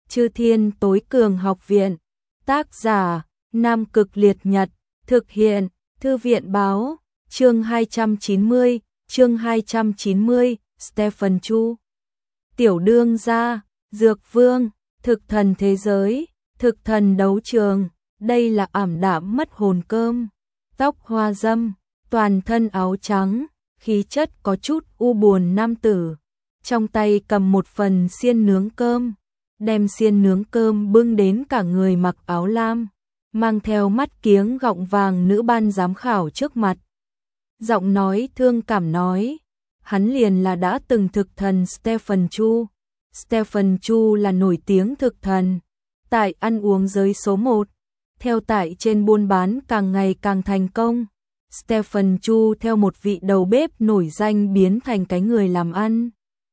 Chư Thiên Tối Cường Học Viện. Tác giả: Nam Cực Liệt Nhật. Thực hiện: Thư viện báo. Chương 290, Stephen Chu. Tiểu đương gia, Dược Vương, thực thần thế giới, thực thần đấu trường. Đây là ảm đạm mất hồn cơm. Tóc hoa dâm, toàn thân áo trắng, khí chất có chút u buồn nam tử. Trong tay cầm một phần xiên nướng cơm, đem xiên nướng cơm bưng đến cả người mặc áo lam, mang theo mắt kiếng gọng vàng nữ ban giám khảo trước mặt. Giọng nói thương cảm nói, hắn liền là đã từng thực thần Stephen Chu. Stephen Chu là nổi tiếng thực thần, tại ăn uống giới số 1, theo tại trên buôn bán càng ngày càng thành công. Stephen Chu theo một vị đầu bếp nổi danh biến thành cái người làm ăn.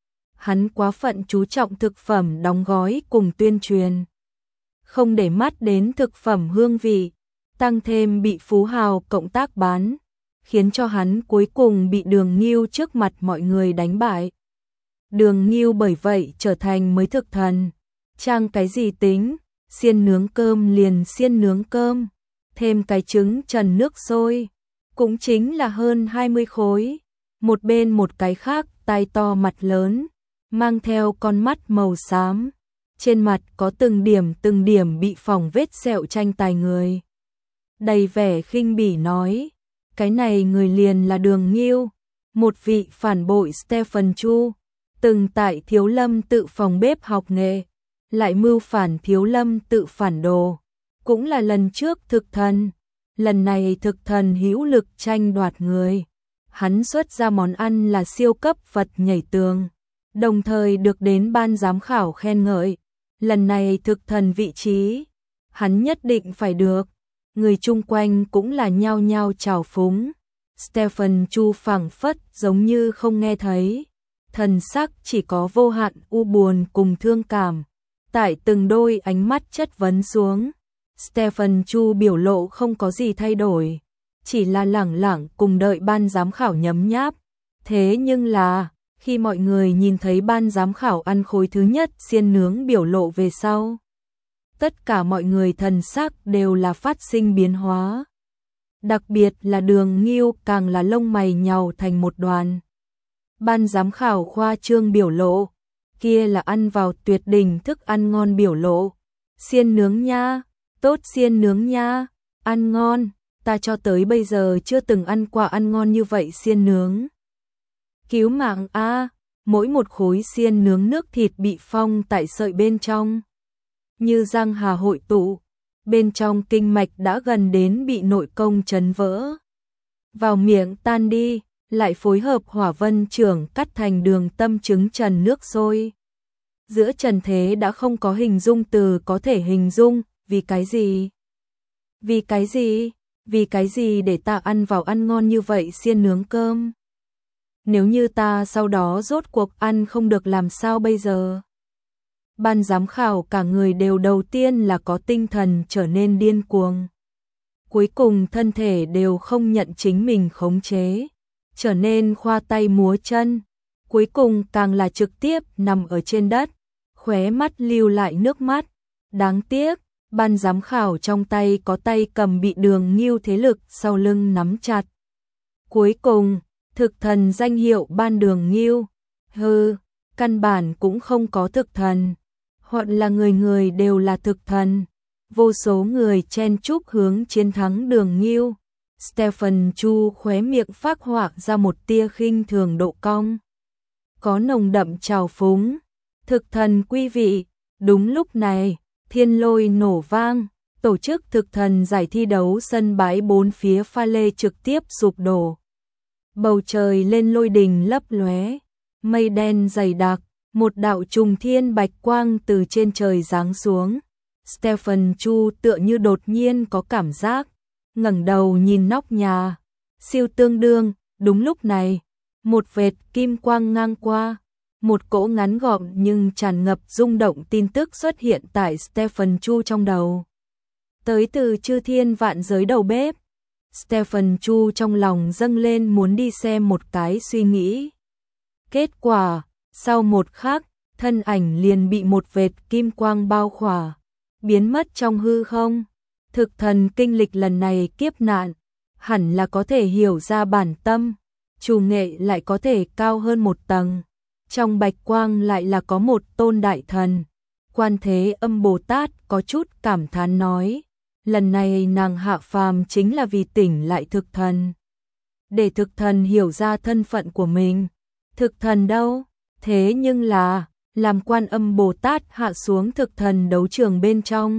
Hắn quá phận chú trọng thực phẩm đóng gói cùng tuyên truyền, không để mắt đến thực phẩm hương vị, tăng thêm bị phú hào cộng tác bán, khiến cho hắn cuối cùng bị Đường Ngưu trước mặt mọi người đánh bại. Đường Ngưu bởi vậy trở thành mới thực thần. Trang cái gì tính, xiên nướng cơm liền xiên nướng cơm, thêm cái trứng trần nước sôi, cũng chính là hơn 20 khối. Một bên một cái khác tai to mặt lớn, mang theo con mắt màu xám, trên mặt có từng điểm bị phỏng vết sẹo tranh tài người. Đầy vẻ khinh bỉ nói, cái này người liền là Đường Ngưu, một vị phản bội Stephen Chu, từng tại Thiếu Lâm tự phòng bếp học nghệ, lại mưu phản Thiếu Lâm tự phản đồ, cũng là lần trước thực thần, lần này thực thần hữu lực tranh đoạt người. Hắn xuất ra món ăn là siêu cấp vật nhảy tường, đồng thời được đến ban giám khảo khen ngợi, lần này thực thần vị trí, hắn nhất định phải được. Người chung quanh cũng là nhao nhao chào phúng. Stephen Chu phảng phất giống như không nghe thấy, thần sắc chỉ có vô hạn u buồn cùng thương cảm. Tại từng đôi ánh mắt chất vấn xuống, Stephen Chu biểu lộ không có gì thay đổi, chỉ là lẳng lặng cùng đợi ban giám khảo nhấm nháp. Thế nhưng là, khi mọi người nhìn thấy ban giám khảo ăn khối thứ nhất xiên nướng biểu lộ về sau, tất cả mọi người thần sắc đều là phát sinh biến hóa. Đặc biệt là Đường Ngưu càng là lông mày nhàu thành một đoàn. Ban giám khảo khoa trương biểu lộ, kia là ăn vào tuyệt đỉnh thức ăn ngon biểu lộ. Xiên nướng nha, tốt xiên nướng nha, ăn ngon, ta cho tới bây giờ chưa từng ăn qua ăn ngon như vậy xiên nướng. Cứu mạng a, mỗi một khối xiên nướng nước thịt bị phong tại sợi bên trong, như răng hà hội tụ, bên trong kinh mạch đã gần đến bị nội công chấn vỡ. Vào miệng tan đi, lại phối hợp hỏa vân trưởng cắt thành đường tâm trứng trần nước sôi. Giữa trần thế đã không có hình dung từ có thể hình dung, vì cái gì? Vì cái gì? Vì cái gì để ta ăn vào ăn ngon như vậy xiên nướng cơm? Nếu như ta sau đó rốt cuộc ăn không được làm sao bây giờ? Ban giám khảo cả người đều đầu tiên là có tinh thần trở nên điên cuồng. Cuối cùng thân thể đều không nhận chính mình khống chế, trở nên khoa tay múa chân. Cuối cùng càng là trực tiếp nằm ở trên đất, khóe mắt lưu lại nước mắt. Đáng tiếc, ban giám khảo trong tay có tay cầm bị Đường Ngưu thế lực sau lưng nắm chặt. Cuối cùng, thực thần danh hiệu ban Đường Ngưu, căn bản cũng không có thực thần. Hoặc là người người đều là thực thần, vô số người chen chúc hướng chiến thắng Đường Ngưu. Stephen Chu khóe miệng phác họa ra một tia khinh thường độ cong, có nồng đậm trào phúng. Thực thần quý vị. Đúng lúc này, thiên lôi nổ vang, tổ chức thực thần giải thi đấu sân bãi bốn phía pha lê trực tiếp sụp đổ. Bầu trời lên lôi đình lấp lóe, mây đen dày đặc. Một đạo trùng thiên bạch quang từ trên trời giáng xuống. Stephen Chu tựa như đột nhiên có cảm giác, ngẩng đầu nhìn nóc nhà. Siêu tương đương, đúng lúc này, một vệt kim quang ngang qua, một cỗ ngắn gọn nhưng tràn ngập rung động tin tức xuất hiện tại Stephen Chu trong đầu. Tới từ chư thiên vạn giới đầu bếp. Stephen Chu trong lòng dâng lên muốn đi xem một cái suy nghĩ. Kết quả, sau một khắc, thân ảnh liền bị một vệt kim quang bao khỏa, biến mất trong hư không. Thực thần kinh lịch lần này kiếp nạn, hẳn là có thể hiểu ra bản tâm, chủ nghệ lại có thể cao hơn một tầng. Trong bạch quang lại là có một tôn đại thần. Quan Thế Âm Bồ Tát có chút cảm thán nói, lần này nàng hạ phàm chính là vì tỉnh lại thực thần. Để thực thần hiểu ra thân phận của mình. Thực thần đâu? Thế nhưng là, làm Quan Âm Bồ Tát hạ xuống thực thần đấu trường bên trong.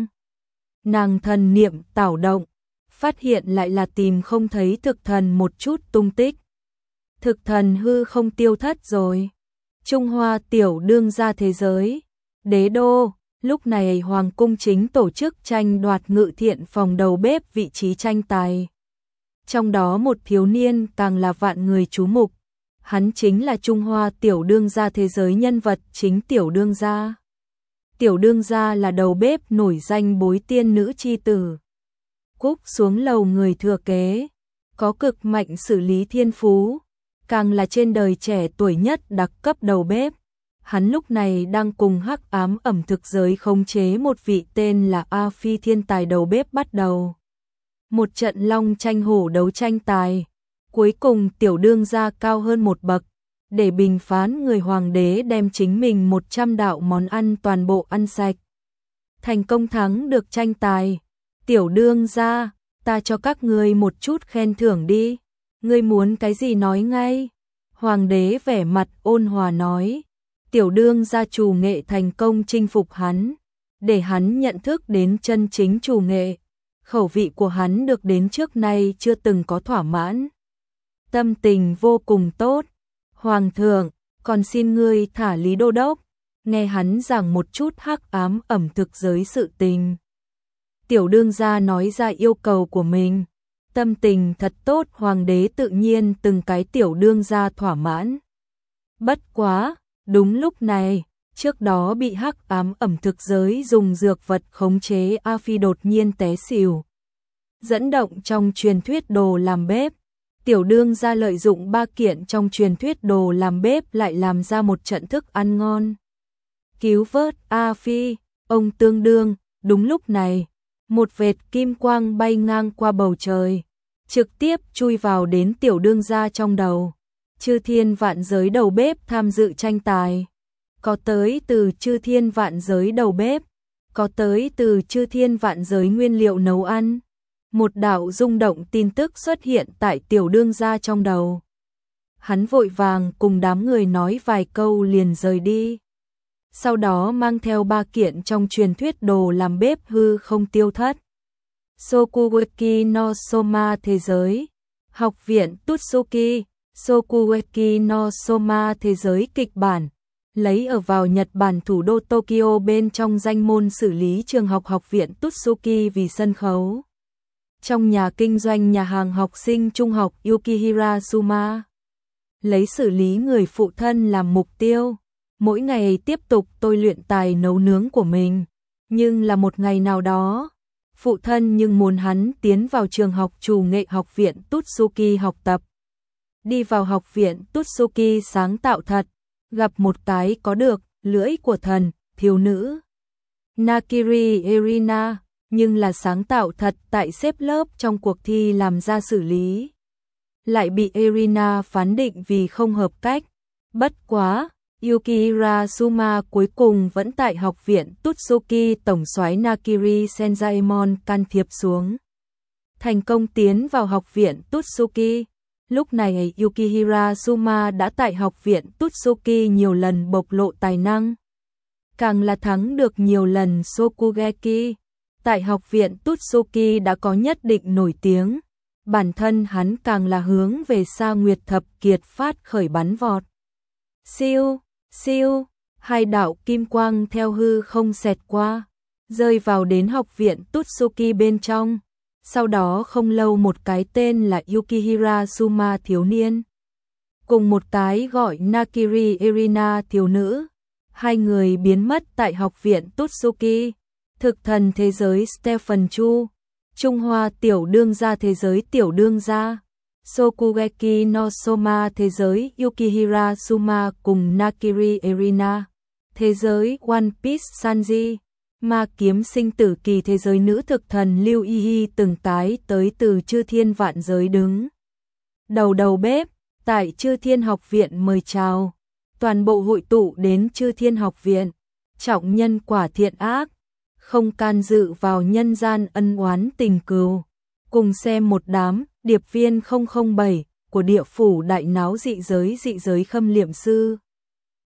Nàng thần niệm tảo động, phát hiện lại là tìm không thấy thực thần một chút tung tích. Thực thần hư không tiêu thất rồi. Trung Hoa tiểu đương gia thế giới. Đế đô, lúc này Hoàng cung chính tổ chức tranh đoạt Ngự Thiện phòng đầu bếp vị trí tranh tài. Trong đó một thiếu niên càng là vạn người chú mục. Hắn chính là Trung Hoa tiểu đương gia thế giới nhân vật chính tiểu đương gia. Tiểu đương gia là đầu bếp nổi danh bối tiên nữ chi tử. Cúp xuống lầu người thừa kế, có cực mạnh xử lý thiên phú, càng là trên đời trẻ tuổi nhất đặc cấp đầu bếp. Hắn lúc này đang cùng hắc ám ẩm thực giới khống chế một vị tên là A Phi thiên tài đầu bếp bắt đầu. Một trận long tranh hổ đấu tranh tài. Cuối cùng tiểu đương gia cao hơn một bậc, để bình phán người hoàng đế đem chính mình 100 đạo món ăn toàn bộ ăn sạch. Thành công thắng được tranh tài. Tiểu đương gia, ta cho các ngươi một chút khen thưởng đi. Ngươi muốn cái gì nói ngay. Hoàng đế vẻ mặt ôn hòa nói. Tiểu đương gia chủ nghệ thành công chinh phục hắn, để hắn nhận thức đến chân chính chủ nghệ. Khẩu vị của hắn được đến trước nay chưa từng có thỏa mãn. Tâm tình vô cùng tốt. Hoàng thượng, còn xin ngươi thả Lý Đô Đốc, nghe hắn giảng một chút hắc ám ẩm thực giới sự tình. Tiểu đương gia nói ra yêu cầu của mình. Tâm tình thật tốt, hoàng đế tự nhiên từng cái tiểu đương gia thỏa mãn. Bất quá, đúng lúc này, trước đó bị hắc ám ẩm thực giới dùng dược vật khống chế A Phi đột nhiên té xỉu. Dẫn động trong truyền thuyết đồ làm bếp. Tiểu đương gia lợi dụng ba kiện trong truyền thuyết đồ làm bếp lại làm ra một trận thức ăn ngon. Cứu vớt A Phi, ông tương đương, đúng lúc này, một vệt kim quang bay ngang qua bầu trời, trực tiếp chui vào đến tiểu đương gia trong đầu. Chư thiên vạn giới đầu bếp tham dự tranh tài. Có tới từ chư thiên vạn giới đầu bếp, có tới từ chư thiên vạn giới nguyên liệu nấu ăn. Một đạo rung động tin tức xuất hiện tại tiểu đương gia trong đầu. Hắn vội vàng cùng đám người nói vài câu liền rời đi. Sau đó mang theo ba kiện trong truyền thuyết đồ làm bếp hư không tiêu thất. Sokugeki no Soma thế giới. Học viện Tutsuki, Sokugeki no Soma thế giới kịch bản. Lấy ở vào Nhật Bản thủ đô Tokyo bên trong danh môn xử lý trường học học viện Tutsuki vì sân khấu. Trong nhà kinh doanh nhà hàng học sinh trung học Yukihira Suma. Lấy xử lý người phụ thân làm mục tiêu. Mỗi ngày tiếp tục tôi luyện tài nấu nướng của mình. Nhưng là một ngày nào đó, phụ thân nhưng muốn hắn tiến vào trường học chủ nghệ học viện Tutsuki học tập. Đi vào học viện Tutsuki sáng tạo thật, gặp một cái có được lưỡi của thần, thiếu nữ. Nakiri Erina, nhưng là sáng tạo thật tại xếp lớp trong cuộc thi làm ra xử lý. Lại bị Erina phán định vì không hợp cách. Bất quá, Yukihira Suma cuối cùng vẫn tại học viện Tutsuki tổng soái Nakiri Senjaemon can thiệp xuống. Thành công tiến vào học viện Tutsuki. Lúc này Yukihira Suma đã tại học viện Tutsuki nhiều lần bộc lộ tài năng. Càng là thắng được nhiều lần Sokugeki. Tại học viện Tutsuki đã có nhất định nổi tiếng. Bản thân hắn càng là hướng về Sa Nguyệt Thập Kiệt phát khởi bắn vọt. Siêu, siêu, hai đạo kim quang theo hư không xẹt qua, rơi vào đến học viện Tutsuki bên trong. Sau đó không lâu một cái tên là Yukihira Suma thiếu niên, cùng một cái gọi Nakiri Erina thiếu nữ, hai người biến mất tại học viện Tutsuki. Thực thần thế giới Stephen Chu, Trung Hoa tiểu đương gia thế giới tiểu đương gia, Sokugeki no Soma thế giới Yukihira Suma cùng Nakiri Erina, Thế giới One Piece Sanji, ma kiếm sinh tử kỳ thế giới nữ thực thần Lưu Y Hi từng tái tới từ chư thiên vạn giới đứng. Đầu bếp, tại chư thiên học viện mời chào. Toàn bộ hội tụ đến chư thiên học viện, trọng nhân quả thiện ác, không can dự vào nhân gian ân oán tình cừu. Cùng xem một đám điệp viên 007 của địa phủ đại náo dị giới Khâm Liệm Sư.